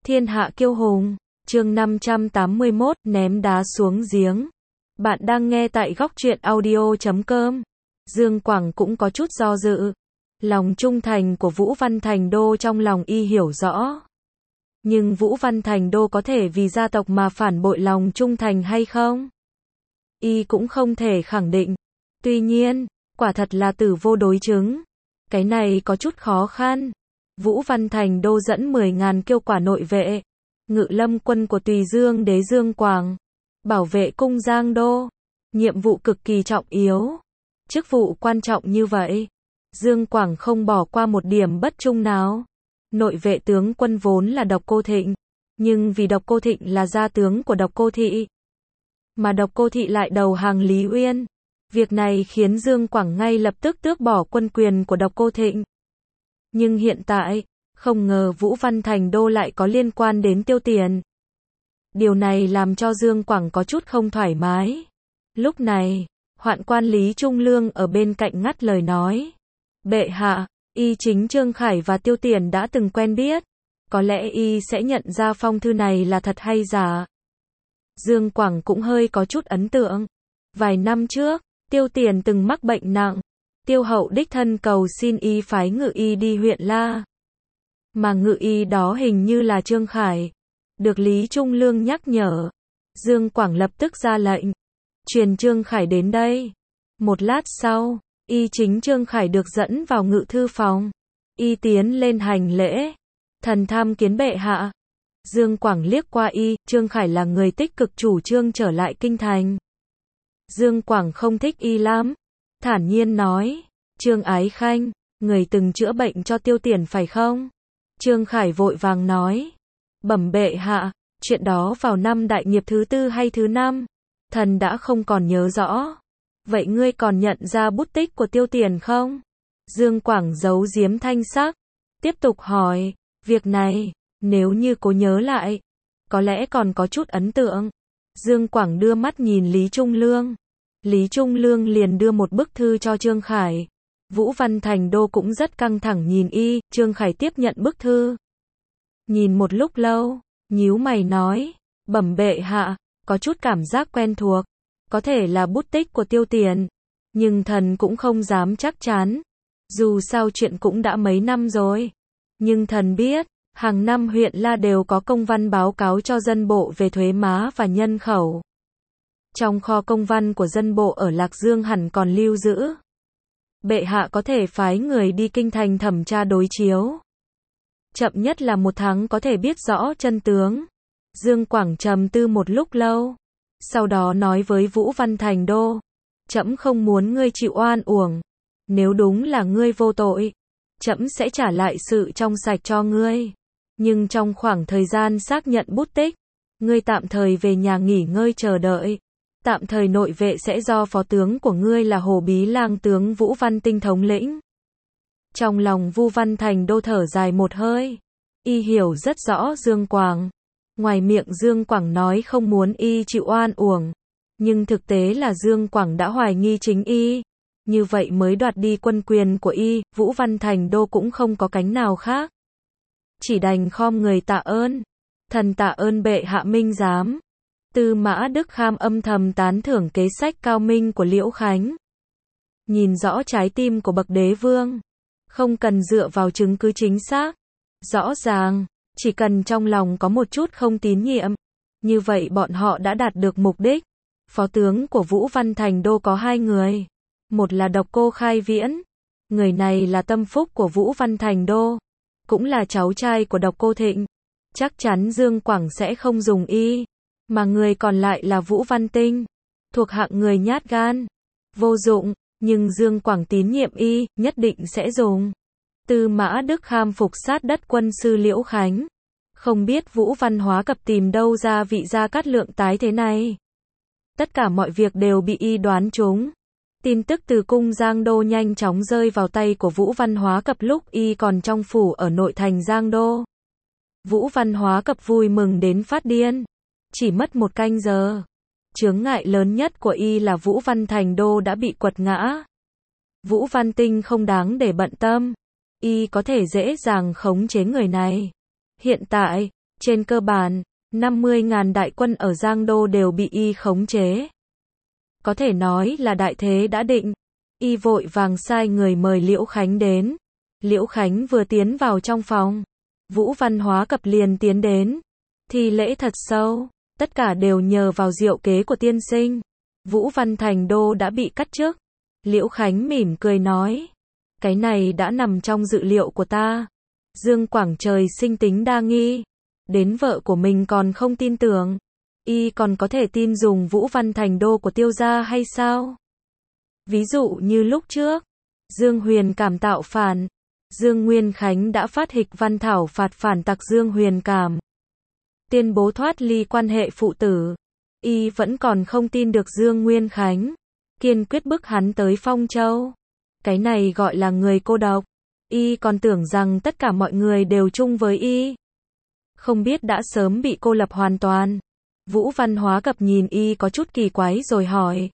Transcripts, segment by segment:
Thiên hạ kiêu hùng, chương 581, ném đá xuống giếng. Bạn đang nghe tại góc truyện audio.com. Dương Quảng cũng có chút do dự. Lòng trung thành của Vũ Văn Thành Đô trong lòng y hiểu rõ. Nhưng Vũ Văn Thành Đô có thể vì gia tộc mà phản bội lòng trung thành hay không? Y cũng không thể khẳng định. Tuy nhiên, quả thật là tử vô đối chứng. Cái này có chút khó khăn. Vũ Văn Thành Đô dẫn 10.000 kiêu quả nội vệ, ngự lâm quân của Tùy Dương đế Dương Quảng, bảo vệ cung Giang Đô. Nhiệm vụ cực kỳ trọng yếu. Chức vụ quan trọng như vậy, Dương Quảng không bỏ qua một điểm bất trung nào. Nội vệ tướng quân vốn là Độc Cô Thịnh, nhưng vì Độc Cô Thịnh là gia tướng của Độc Cô Thị, mà Độc Cô Thị lại đầu hàng Lý Uyên. Việc này khiến Dương Quảng ngay lập tức tước bỏ quân quyền của Độc Cô Thịnh. Nhưng hiện tại, không ngờ Vũ Văn Thành Đô lại có liên quan đến Tiêu Tiền. Điều này làm cho Dương Quảng có chút không thoải mái. Lúc này, hoạn quan Lý Trung Lương ở bên cạnh ngắt lời nói. Bệ hạ, y chính Trương Khải và Tiêu Tiền đã từng quen biết. Có lẽ y sẽ nhận ra phong thư này là thật hay giả. Dương Quảng cũng hơi có chút ấn tượng. Vài năm trước, Tiêu Tiền từng mắc bệnh nặng. Tiêu hậu đích thân cầu xin y phái ngự y đi huyện La. Mà ngự y đó hình như là Trương Khải. Được Lý Trung Lương nhắc nhở, Dương Quảng lập tức ra lệnh. Truyền Trương Khải đến đây. Một lát sau, y chính Trương Khải được dẫn vào ngự thư phòng. Y tiến lên hành lễ. Thần tham kiến bệ hạ. Dương Quảng liếc qua y, Trương Khải là người tích cực chủ trương trở lại kinh thành. Dương Quảng không thích y lắm. Thản nhiên nói, Trương Ái Khanh, người từng chữa bệnh cho Tiêu Tiền phải không? Trương Khải vội vàng nói, bẩm bệ hạ, chuyện đó vào năm đại nghiệp thứ 4 hay thứ 5, thần đã không còn nhớ rõ. Vậy ngươi còn nhận ra bút tích của Tiêu Tiền không? Dương Quảng giấu giếm thanh sắc, tiếp tục hỏi, việc này, nếu như cố nhớ lại, có lẽ còn có chút ấn tượng. Dương Quảng đưa mắt nhìn Lý Trung Lương. Lý Trung Lương liền đưa một bức thư cho Trương Khải. Vũ Văn Thành Đô cũng rất căng thẳng nhìn y. Trương Khải tiếp nhận bức thư. Nhìn một lúc lâu, nhíu mày nói, bẩm bệ hạ, có chút cảm giác quen thuộc. Có thể là bút tích của Tiêu Tiền. Nhưng thần cũng không dám chắc chắn. Dù sao chuyện cũng đã mấy năm rồi. Nhưng thần biết, hàng năm huyện La đều có công văn báo cáo cho dân bộ về thuế má và nhân khẩu. Trong kho công văn của dân bộ ở Lạc Dương hẳn còn lưu giữ. Bệ hạ có thể phái người đi kinh thành thẩm tra đối chiếu. Chậm nhất là 1 tháng có thể biết rõ chân tướng. Dương Quảng trầm tư một lúc lâu. Sau đó nói với Vũ Văn Thành Đô. Trẫm không muốn ngươi chịu oan uổng. Nếu đúng là ngươi vô tội, trẫm sẽ trả lại sự trong sạch cho ngươi. Nhưng trong khoảng thời gian xác nhận bút tích, ngươi tạm thời về nhà nghỉ ngơi chờ đợi. Tạm thời nội vệ sẽ do phó tướng của ngươi là Hồ Bí Lang tướng Vũ Văn Tinh thống lĩnh. Trong lòng Vũ Văn Thành Đô thở dài một hơi. Y hiểu rất rõ Dương Quảng. Ngoài miệng Dương Quảng nói không muốn y chịu oan uổng. Nhưng thực tế là Dương Quảng đã hoài nghi chính y. Như vậy mới đoạt đi quân quyền của y. Vũ Văn Thành Đô cũng không có cánh nào khác. Chỉ đành khom người tạ ơn. Thần tạ ơn bệ hạ minh giám. Tư Mã Đức Kham âm thầm tán thưởng kế sách cao minh của Liễu Khánh. Nhìn rõ trái tim của bậc đế vương. Không cần dựa vào chứng cứ chính xác. Rõ ràng, chỉ cần trong lòng có một chút không tín nhiệm. Như vậy bọn họ đã đạt được mục đích. Phó tướng của Vũ Văn Thành Đô có 2 người. Một là Độc Cô Khai Viễn. Người này là tâm phúc của Vũ Văn Thành Đô. Cũng là cháu trai của Độc Cô Thịnh. Chắc chắn Dương Quảng sẽ không dùng y. Mà người còn lại là Vũ Văn Tinh, thuộc hạng người nhát gan, vô dụng, nhưng Dương Quảng tín nhiệm y, nhất định sẽ dùng. Tư Mã Đức Kham phục sát đất quân sư Liễu Khánh. Không biết Vũ Văn Hóa Cập tìm đâu ra vị Gia Cát Lượng tái thế này. Tất cả mọi việc đều bị y đoán trúng. Tin tức từ cung Giang Đô nhanh chóng rơi vào tay của Vũ Văn Hóa Cập lúc y còn trong phủ ở nội thành Giang Đô. Vũ Văn Hóa Cập vui mừng đến phát điên. Chỉ mất 1 canh giờ. Chướng ngại lớn nhất của y là Vũ Văn Thành Đô đã bị quật ngã. Vũ Văn Tinh không đáng để bận tâm. Y có thể dễ dàng khống chế người này. Hiện tại, Trên cơ bản, 50.000 đại quân ở Giang Đô đều bị y khống chế. Có thể nói là đại thế đã định. Y vội vàng sai người mời Liễu Khánh đến. Liễu Khánh vừa tiến vào trong phòng, Vũ Văn Hóa Cập liền tiến đến. Thi lễ thật sâu, tất cả đều nhờ vào diệu kế của tiên sinh. Vũ Văn Thành Đô đã bị cắt chức. Liễu Khánh mỉm cười nói, cái này đã nằm trong dự liệu của ta. Dương Quảng trời sinh tính đa nghi, đến vợ của mình còn không tin tưởng, y còn có thể tin dùng Vũ Văn Thành Đô của Tiêu gia hay sao? Ví dụ như lúc trước, Dương Huyền Cảm tạo phản, Dương Nguyên Khánh đã phát hịch văn thảo phạt phản tặc Dương Huyền Cảm, tuyên bố thoát ly quan hệ phụ tử. Y vẫn còn không tin được Dương Nguyên Khánh, kiên quyết bức hắn tới Phong Châu. Cái này gọi là người cô độc. Y còn tưởng rằng tất cả mọi người đều chung với y, không biết đã sớm bị cô lập hoàn toàn. Vũ Văn Hóa Cập nhìn y có chút kỳ quái rồi hỏi,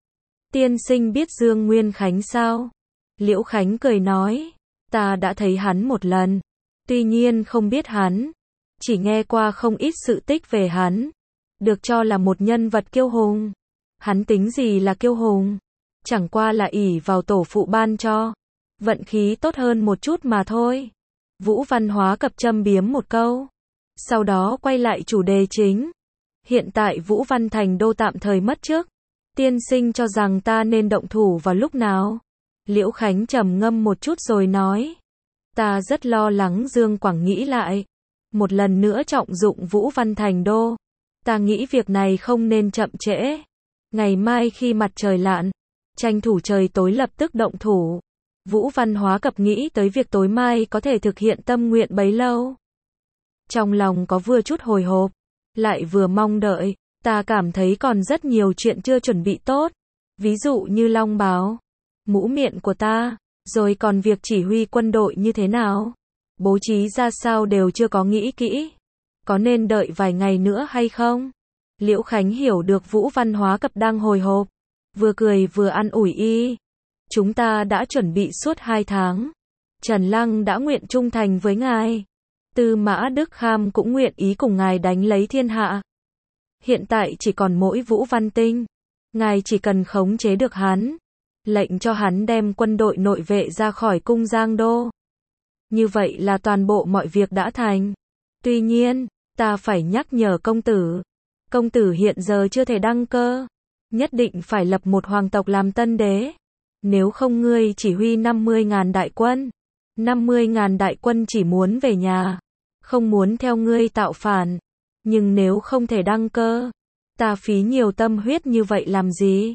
tiên sinh biết Dương Nguyên Khánh sao? Liễu Khánh cười nói, ta đã thấy hắn một lần, tuy nhiên không biết hắn, chỉ nghe qua không ít sự tích về hắn, được cho là một nhân vật kiêu hùng. Hắn tính gì là kiêu hùng? Chẳng qua là ỷ vào tổ phụ ban cho, vận khí tốt hơn một chút mà thôi. Vũ Văn Hóa Cập châm biếm một câu, sau đó quay lại chủ đề chính. Hiện tại Vũ Văn Thành Đô tạm thời mất chức, tiên sinh cho rằng ta nên động thủ vào lúc nào? Liễu Khánh trầm ngâm một chút rồi nói, ta rất lo lắng Dương Quảng nghĩ lại, một lần nữa trọng dụng Vũ Văn Thành Đô. Ta nghĩ việc này không nên chậm trễ. Ngày mai khi mặt trời lặn, tranh thủ trời tối lập tức động thủ. Vũ Văn Hóa Cập nghĩ tới việc tối mai có thể thực hiện tâm nguyện bấy lâu. Trong lòng có vừa chút hồi hộp, lại vừa mong đợi. Ta cảm thấy còn rất nhiều chuyện chưa chuẩn bị tốt. Ví dụ như long bào, mũ miệng của ta, rồi còn việc chỉ huy quân đội như thế nào, bố trí ra sao đều chưa có nghĩ kỹ. Có nên đợi vài ngày nữa hay không? Liễu Khánh hiểu được Vũ Văn Hóa Cập đang hồi hộp, vừa cười vừa an ủi y. Chúng ta đã chuẩn bị suốt 2 tháng. Trần Lăng đã nguyện trung thành với ngài. Tư Mã Đức Kham cũng nguyện ý cùng ngài đánh lấy thiên hạ. Hiện tại chỉ còn mỗi Vũ Văn Tinh. Ngài chỉ cần khống chế được hắn, lệnh cho hắn đem quân đội nội vệ ra khỏi cung Giang Đô. Như vậy là toàn bộ mọi việc đã thành. Tuy nhiên, ta phải nhắc nhở công tử. Công tử hiện giờ chưa thể đăng cơ. Nhất định phải lập một hoàng tộc làm tân đế. Nếu không ngươi chỉ huy 50.000 đại quân. 50.000 đại quân chỉ muốn về nhà, không muốn theo ngươi tạo phản. Nhưng nếu không thể đăng cơ, ta phí nhiều tâm huyết như vậy làm gì?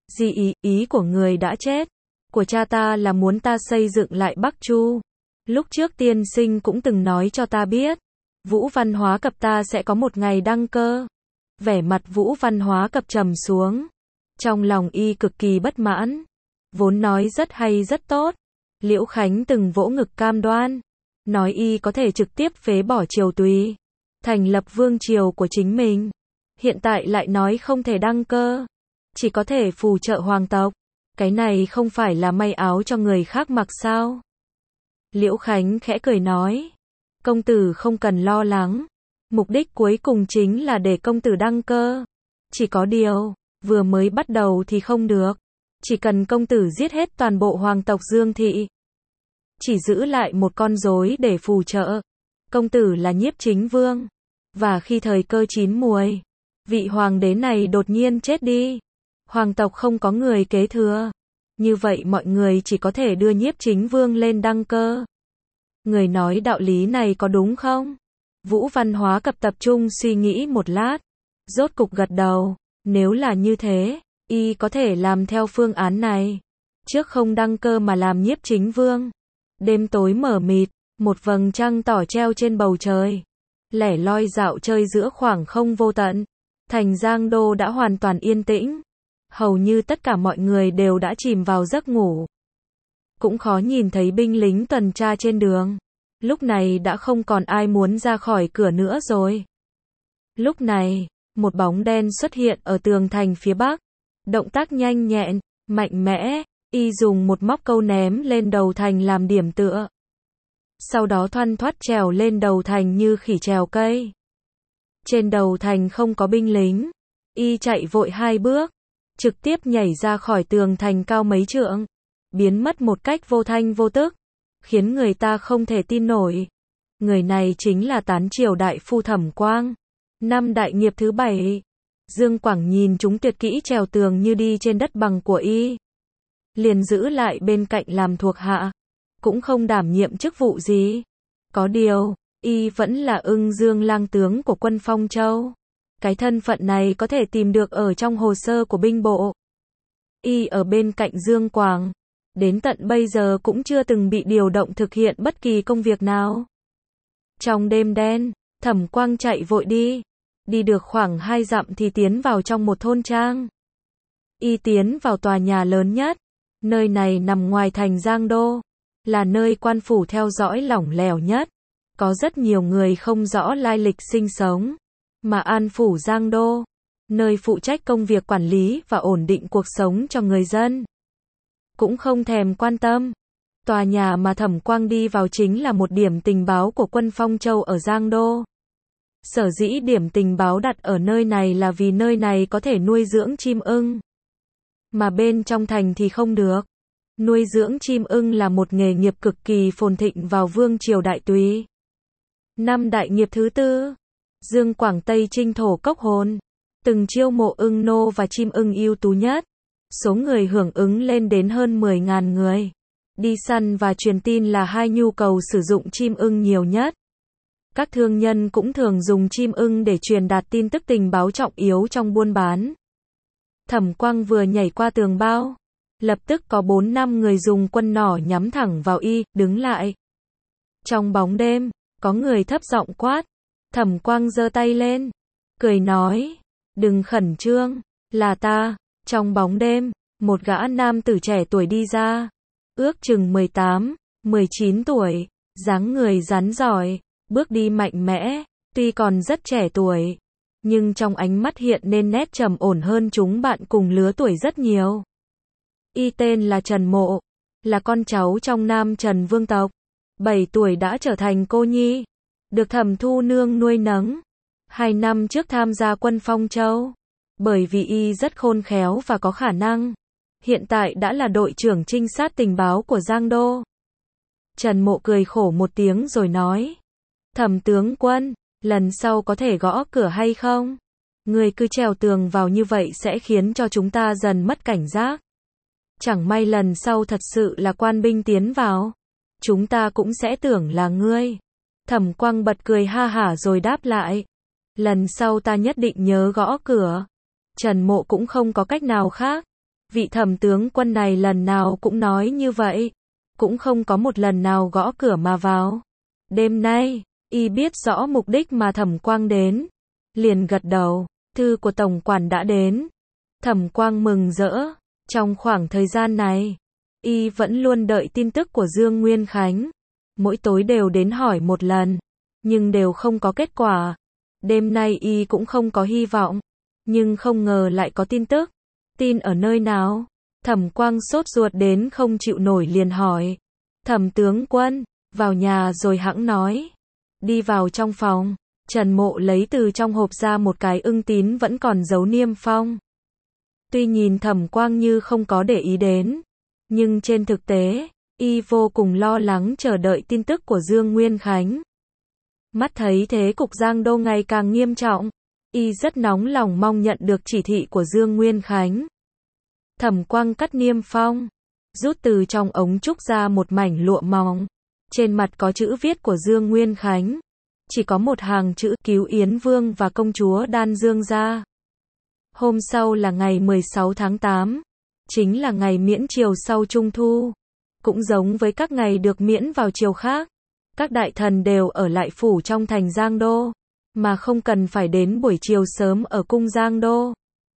Ý của người đã chết. Của cha ta là muốn ta xây dựng lại Bắc Chu. Lúc trước tiên sinh cũng từng nói cho ta biết, Vũ Văn Hóa Cập ta sẽ có một ngày đăng cơ. Vẻ mặt Vũ Văn Hóa Cập trầm xuống. Trong lòng y cực kỳ bất mãn. Vốn nói rất hay rất tốt. Liễu Khánh từng vỗ ngực cam đoan, nói y có thể trực tiếp phế bỏ triều tùy, thành lập vương triều của chính mình. Hiện tại lại nói không thể đăng cơ, chỉ có thể phù trợ hoàng tộc. Cái này không phải là may áo cho người khác mặc sao? Liễu Khánh khẽ cười nói, công tử không cần lo lắng. Mục đích cuối cùng chính là để công tử đăng cơ. Chỉ có điều, vừa mới bắt đầu thì không được. Chỉ cần công tử giết hết toàn bộ hoàng tộc Dương Thị, chỉ giữ lại một con rối để phù trợ. Công tử là Nhiếp Chính Vương, và khi thời cơ chín muồi, vị hoàng đế này đột nhiên chết đi, hoàng tộc không có người kế thừa. Như vậy mọi người chỉ có thể đưa Nhiếp Chính Vương lên đăng cơ. Người nói đạo lý này có đúng không? Vũ Văn Hóa Cập tập trung suy nghĩ một lát, rốt cục gật đầu. Nếu là như thế, y có thể làm theo phương án này. Trước không đăng cơ mà làm Nhiếp Chính Vương. Đêm tối mờ mịt, một vầng trăng tỏ treo trên bầu trời, lẻ loi dạo chơi giữa khoảng không vô tận. Thành Giang Đô đã hoàn toàn yên tĩnh. Hầu như tất cả mọi người đều đã chìm vào giấc ngủ. Cũng khó nhìn thấy binh lính tuần tra trên đường. Lúc này đã không còn ai muốn ra khỏi cửa nữa rồi. Lúc này, một bóng đen xuất hiện ở tường thành phía bắc. Động tác nhanh nhẹn, mạnh mẽ, y dùng một móc câu ném lên đầu thành làm điểm tựa. Sau đó thoăn thoắt trèo lên đầu thành như khỉ trèo cây. Trên đầu thành không có binh lính. Y chạy vội 2 bước, trực tiếp nhảy ra khỏi tường thành cao mấy trượng, biến mất một cách vô thanh vô tức, khiến người ta không thể tin nổi. Người này chính là Tán Triều đại phu Thẩm Quang, năm đại nghiệp thứ 7. Dương Quảng nhìn chúng tuyệt kỹ trèo tường như đi trên đất bằng của y, liền giữ lại bên cạnh làm thuộc hạ, cũng không đảm nhiệm chức vụ gì. Có điều, y vẫn là Ưng Dương lang tướng của quân Phong Châu. Cái thân phận này có thể tìm được ở trong hồ sơ của binh bộ. Y ở bên cạnh Dương Quảng, đến tận bây giờ cũng chưa từng bị điều động thực hiện bất kỳ công việc nào. Trong đêm đen, Thẩm Quang chạy vội đi được khoảng 2 dặm thì tiến vào trong một thôn trang. Y tiến vào tòa nhà lớn nhất, nơi này nằm ngoài thành Giang Đô, là nơi quan phủ theo dõi lỏng lẻo nhất, có rất nhiều người không rõ lai lịch sinh sống. Mà An phủ Giang Đô, nơi phụ trách công việc quản lý và ổn định cuộc sống cho người dân, cũng không thèm quan tâm. Tòa nhà mà Thẩm Quang đi vào chính là một điểm tình báo của quân Phong Châu ở Giang Đô. Sở dĩ điểm tình báo đặt ở nơi này là vì nơi này có thể nuôi dưỡng chim ưng, mà bên trong thành thì không được. Nuôi dưỡng chim ưng là một nghề nghiệp cực kỳ phồn thịnh vào Vương triều Đại Tùy. Năm đại nghiệp thứ 4, Dương Quảng Tây chinh thổ cốc hồn, từng chiêu mộ ưng nô và chim ưng ưu tú nhất. Số người hưởng ứng lên đến hơn 10.000 người. Đi săn và truyền tin là hai nhu cầu sử dụng chim ưng nhiều nhất. Các thương nhân cũng thường dùng chim ưng để truyền đạt tin tức tình báo trọng yếu trong buôn bán. Thẩm Quang vừa nhảy qua tường bao, lập tức có 4-5 người dùng quân nỏ nhắm thẳng vào y, đứng lại. Trong bóng đêm, có người thấp giọng quát. Thẩm Quang giơ tay lên, cười nói, đừng khẩn trương, là ta. Trong bóng đêm, một gã nam tử trẻ tuổi đi ra, ước chừng 18, 19 tuổi, dáng người rắn giỏi, bước đi mạnh mẽ, tuy còn rất trẻ tuổi, nhưng trong ánh mắt hiện nên nét trầm ổn hơn chúng bạn cùng lứa tuổi rất nhiều. Y tên là Trần Mộ, là con cháu trong Nam Trần vương tộc, 7 tuổi đã trở thành cô nhi, được Thẩm Thu Nương nuôi nấng. 2 năm trước tham gia quân Phong Châu, bởi vì y rất khôn khéo và có khả năng, hiện tại đã là đội trưởng trinh sát tình báo của Giang Đô. Trần Mộ cười khổ một tiếng rồi nói, Thẩm tướng quân, lần sau có thể gõ cửa hay không? Người cứ trèo tường vào như vậy sẽ khiến cho chúng ta dần mất cảnh giác. Chẳng may lần sau thật sự là quan binh tiến vào, chúng ta cũng sẽ tưởng là ngươi. Thẩm Quang bật cười ha hả rồi đáp lại, lần sau ta nhất định nhớ gõ cửa. Trần Mộ cũng không có cách nào khác. Vị Thẩm tướng quân này lần nào cũng nói như vậy, cũng không có một lần nào gõ cửa mà vào. Đêm nay, y biết rõ mục đích mà Thẩm Quang đến, liền gật đầu. Thư của tổng quản đã đến. Thẩm Quang mừng rỡ. Trong khoảng thời gian này, y vẫn luôn đợi tin tức của Dương Nguyên Khánh. Mỗi tối đều đến hỏi một lần, nhưng đều không có kết quả. Đêm nay y cũng không có hy vọng, nhưng không ngờ lại có tin tức. Tin ở nơi nào? Thẩm Quang sốt ruột đến không chịu nổi liền hỏi. Thẩm tướng quân, vào nhà rồi hẵng nói. Đi vào trong phòng, Trần Mộ lấy từ trong hộp ra một cái ưng tín vẫn còn dấu niêm phong. Tuy nhìn Thẩm Quang như không có để ý đến, nhưng trên thực tế, y vô cùng lo lắng chờ đợi tin tức của Dương Nguyên Khánh. Mắt thấy thế cục Giang Đô ngày càng nghiêm trọng, y rất nóng lòng mong nhận được chỉ thị của Dương Nguyên Khánh. Thẩm Quang cắt niêm phong, rút từ trong ống trúc ra một mảnh lụa mỏng. Trên mặt có chữ viết của Dương Nguyên Khánh. Chỉ có một hàng chữ cứu Yến Vương và công chúa Đan Dương gia. Hôm sau là ngày 16 tháng 8, chính là ngày miễn triều sau Trung Thu. Cũng giống với các ngày được miễn vào triều khác, các đại thần đều ở lại phủ trong thành Giang Đô, mà không cần phải đến buổi chiều sớm ở cung Giang Đô.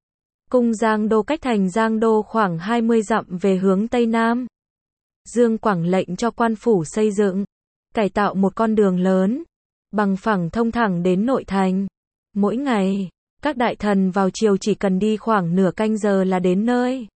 Cung Giang Đô cách thành Giang Đô khoảng 20 dặm về hướng Tây Nam. Dương Quảng lệnh cho quan phủ xây dựng, cải tạo một con đường lớn, bằng phẳng thông thẳng đến nội thành. Mỗi ngày, các đại thần vào chiều chỉ cần đi khoảng nửa canh giờ là đến nơi.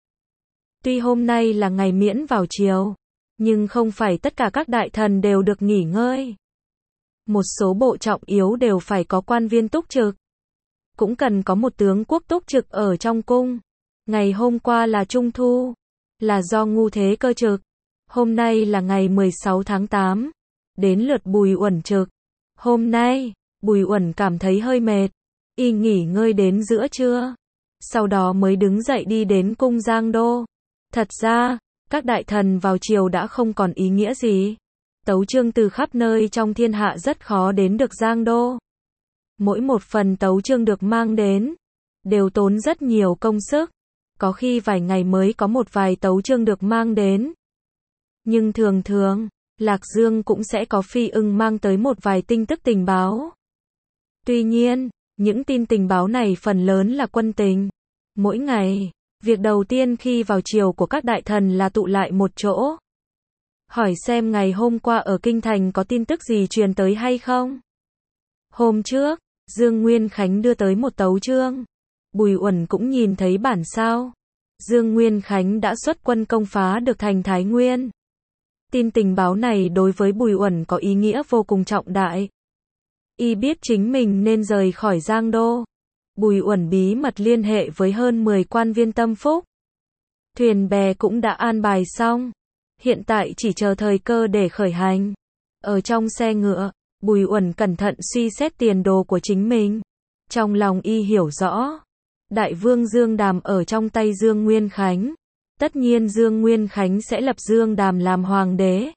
Tuy hôm nay là ngày miễn vào chiều, nhưng không phải tất cả các đại thần đều được nghỉ ngơi. Một số bộ trọng yếu đều phải có quan viên túc trực. Cũng cần có một tướng quốc túc trực ở trong cung. Ngày hôm qua là Trung Thu, là do Ngu Thế Cơ trực. Hôm nay là ngày 16 tháng 8, đến lượt Bùi Uẩn trực. Hôm nay, Bùi Uẩn cảm thấy hơi mệt, y nghỉ ngơi đến giữa trưa, sau đó mới đứng dậy đi đến cung Giang Đô. Thật ra, các đại thần vào triều đã không còn ý nghĩa gì. Tấu chương từ khắp nơi trong thiên hạ rất khó đến được Giang Đô. Mỗi một phần tấu chương được mang đến, đều tốn rất nhiều công sức. Có khi vài ngày mới có một vài tấu chương được mang đến. Nhưng thường thường, Lạc Dương cũng sẽ có phi ưng mang tới một vài tin tức tình báo. Tuy nhiên, những tin tình báo này phần lớn là quân tình. Mỗi ngày, việc đầu tiên khi vào triều của các đại thần là tụ lại một chỗ. Hỏi xem ngày hôm qua ở Kinh Thành có tin tức gì truyền tới hay không. Hôm trước, Dương Nguyên Khánh đưa tới một tấu chương. Bùi Uẩn cũng nhìn thấy bản sao. Dương Nguyên Khánh đã xuất quân công phá được thành Thái Nguyên. Tin tình báo này đối với Bùi Uẩn có ý nghĩa vô cùng trọng đại. Y biết chính mình nên rời khỏi Giang Đô. Bùi Uẩn bí mật liên hệ với hơn 10 quan viên tâm phúc. Thuyền bè cũng đã an bài xong. Hiện tại chỉ chờ thời cơ để khởi hành. Ở trong xe ngựa, Bùi Uẩn cẩn thận suy xét tiền đồ của chính mình. Trong lòng y hiểu rõ, Đại vương Dương Đàm ở trong tay Dương Nguyên Khánh. Tất nhiên Dương Nguyên Khánh sẽ lập Dương Đàm làm hoàng đế.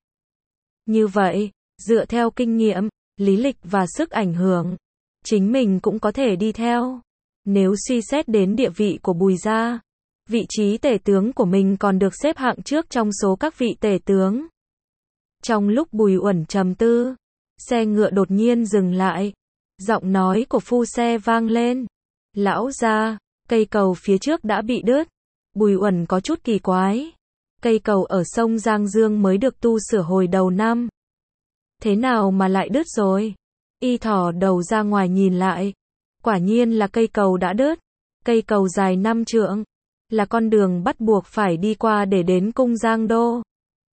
Như vậy, dựa theo kinh nghiệm, lý lịch và sức ảnh hưởng, chính mình cũng có thể đi theo. Nếu suy xét đến địa vị của Bùi gia, vị trí tể tướng của mình còn được xếp hạng trước trong số các vị tể tướng. Trong lúc Bùi Uẩn trầm tư, xe ngựa đột nhiên dừng lại. Giọng nói của phu xe vang lên. Lão gia, cây cầu phía trước đã bị đứt. Bùi Uẩn có chút kỳ quái. Cây cầu ở sông Giang Dương mới được tu sửa hồi đầu năm. Thế nào mà lại đứt rồi? Y thỏ đầu ra ngoài nhìn lại. Quả nhiên là cây cầu đã đứt. Cây cầu dài 5 trượng. Là con đường bắt buộc phải đi qua để đến cung Giang Đô.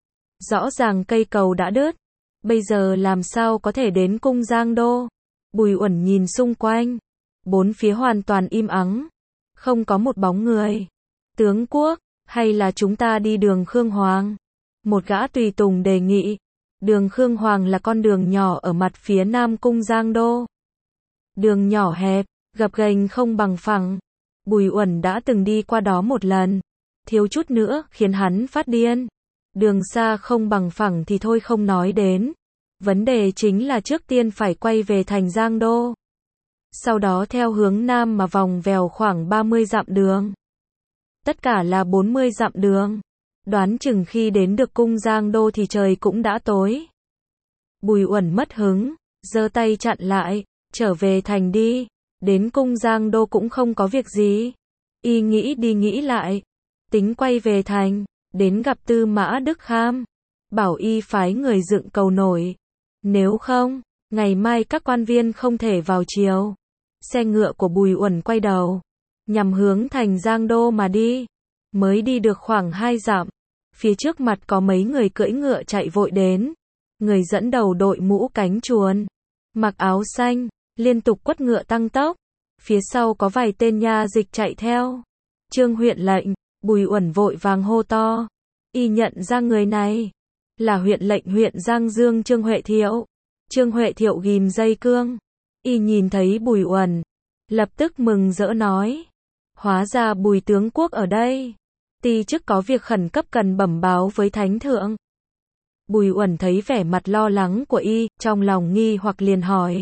Rõ ràng cây cầu đã đứt. Bây giờ làm sao có thể đến cung Giang Đô? Bùi Uẩn nhìn xung quanh. Bốn phía hoàn toàn im ắng. Không có một bóng người. Tướng quốc, hay là chúng ta đi đường Khương Hoàng? Một gã tùy tùng đề nghị. Đường Khương Hoàng là con đường nhỏ ở mặt phía nam cung Giang Đô. Đường nhỏ hẹp, gập ghềnh không bằng phẳng. Bùi Uẩn đã từng đi qua đó một lần. Thiếu chút nữa khiến hắn phát điên. Đường xa không bằng phẳng thì thôi không nói đến. Vấn đề chính là trước tiên phải quay về thành Giang Đô. Sau đó theo hướng nam mà vòng vèo khoảng 30 dặm đường. Tất cả là 40 dặm đường. Đoán chừng khi đến được cung Giang Đô thì trời cũng đã tối. Bùi Uẩn mất hứng, giơ tay chặn lại, trở về thành đi. Đến cung Giang Đô cũng không có việc gì. Y nghĩ đi nghĩ lại. Tính quay về thành, đến gặp Tư Mã Đức Kham. Bảo y phái người dựng cầu nổi. Nếu không, ngày mai các quan viên không thể vào triều. Xe ngựa của Bùi Uẩn quay đầu, nhằm hướng thành Giang Đô mà đi. Mới đi được khoảng 2 dặm. Phía trước mặt có mấy người cưỡi ngựa chạy vội đến. Người dẫn đầu đội mũ cánh chuồn, mặc áo xanh, liên tục quất ngựa tăng tốc. Phía sau có vài tên nha dịch chạy theo. Trương huyện lệnh. Bùi Uẩn vội vàng hô to. Y nhận ra người này là huyện lệnh huyện Giang Dương Trương Huệ Thiệu. Trương Huệ Thiệu ghim dây cương. Y nhìn thấy Bùi Uẩn, lập tức mừng rỡ nói. Hóa ra Bùi tướng quốc ở đây. Ti chức có việc khẩn cấp cần bẩm báo với thánh thượng. Bùi Uẩn thấy vẻ mặt lo lắng của y, trong lòng nghi hoặc liền hỏi.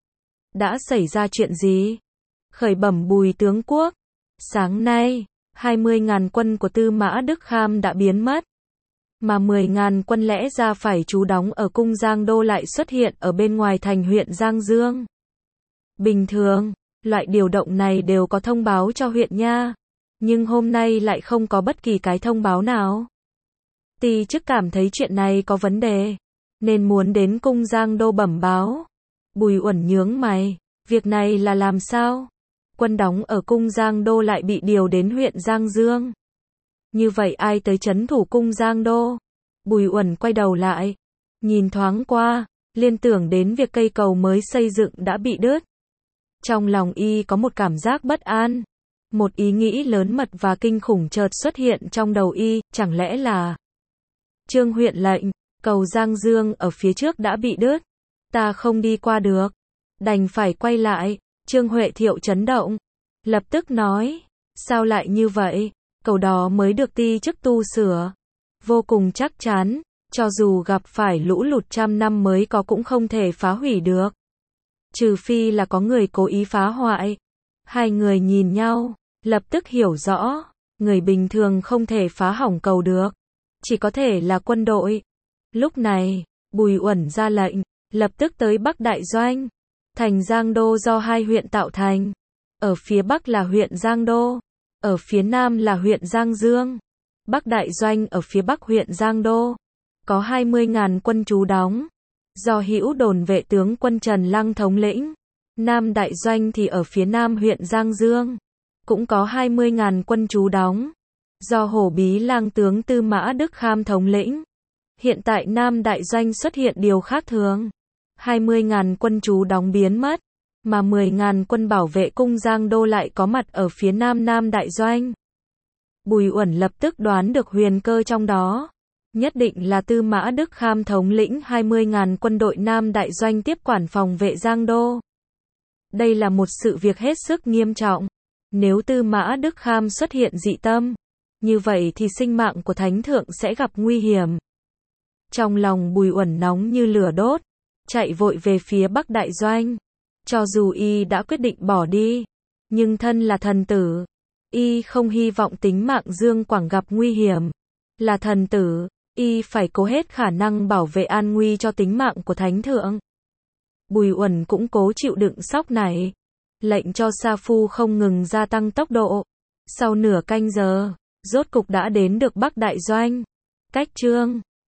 Đã xảy ra chuyện gì? Khởi bẩm Bùi tướng quốc. Sáng nay, 20.000 quân của Tư Mã Đức Kham đã biến mất. Mà 10.000 quân lẽ ra phải trú đóng ở cung Giang Đô lại xuất hiện ở bên ngoài thành huyện Giang Dương. Bình thường, loại điều động này đều có thông báo cho huyện nha. Nhưng hôm nay lại không có bất kỳ cái thông báo nào. Ti chức cảm thấy chuyện này có vấn đề, nên muốn đến cung Giang Đô bẩm báo. Bùi Uẩn nhướng mày, việc này là làm sao? Quân đóng ở cung Giang Đô lại bị điều đến huyện Giang Dương. Như vậy ai tới trấn thủ cung Giang Đô? Bùi Uẩn quay đầu lại, nhìn thoáng qua, liên tưởng đến việc cây cầu mới xây dựng đã bị đứt. Trong lòng y có một cảm giác bất an. Một ý nghĩ lớn mật và kinh khủng chợt xuất hiện trong đầu y, chẳng lẽ là Trương huyện lệnh, cầu Giang Dương ở phía trước đã bị đứt. Ta không đi qua được. Đành phải quay lại. Trương Huệ Thiệu chấn động. Lập tức nói, sao lại như vậy? Cầu đó mới được ty chức tu sửa. Vô cùng chắc chắn, cho dù gặp phải lũ lụt 100 năm mới có cũng không thể phá hủy được. Trừ phi là có người cố ý phá hoại. Hai người nhìn nhau, lập tức hiểu rõ, người bình thường không thể phá hỏng cầu được. Chỉ có thể là quân đội. Lúc này, Bùi Uẩn ra lệnh, lập tức tới Bắc Đại Doanh. Thành Giang Đô do hai huyện tạo thành. Ở phía Bắc là huyện Giang Đô. Ở phía Nam là huyện Giang Dương. Bắc Đại Doanh ở phía Bắc huyện Giang Đô. Có 20.000 quân trú đóng. Do Hữu Đồn vệ tướng quân Trần Lăng thống lĩnh. Nam Đại Doanh thì ở phía Nam huyện Giang Dương. Cũng có 20.000 quân trú đóng. Do Hổ Bí Lang tướng Tư Mã Đức Kham thống lĩnh. Hiện tại Nam Đại Doanh xuất hiện điều khác thường. 20.000 quân trú đóng biến mất. Mà 10.000 quân bảo vệ cung Giang Đô lại có mặt ở phía Nam Nam Đại Doanh. Bùi Uẩn lập tức đoán được huyền cơ trong đó. Nhất định là Tư Mã Đức Kham thống lĩnh 20.000 quân đội Nam Đại Doanh tiếp quản phòng vệ Giang Đô. Đây là một sự việc hết sức nghiêm trọng. Nếu Tư Mã Đức Kham xuất hiện dị tâm, như vậy thì sinh mạng của Thánh Thượng sẽ gặp nguy hiểm. Trong lòng Bùi Uẩn nóng như lửa đốt, chạy vội về phía Bắc Đại Doanh. Cho dù y đã quyết định bỏ đi, nhưng thân là thần tử, y không hy vọng tính mạng Dương Quảng gặp nguy hiểm. Là thần tử, y phải cố hết khả năng bảo vệ an nguy cho tính mạng của Thánh Thượng. Bùi Uẩn cũng cố chịu đựng sốc này, lệnh cho Sa Phu không ngừng gia tăng tốc độ. Sau nửa canh giờ, rốt cục đã đến được Bắc Đại Doanh. Cách Trương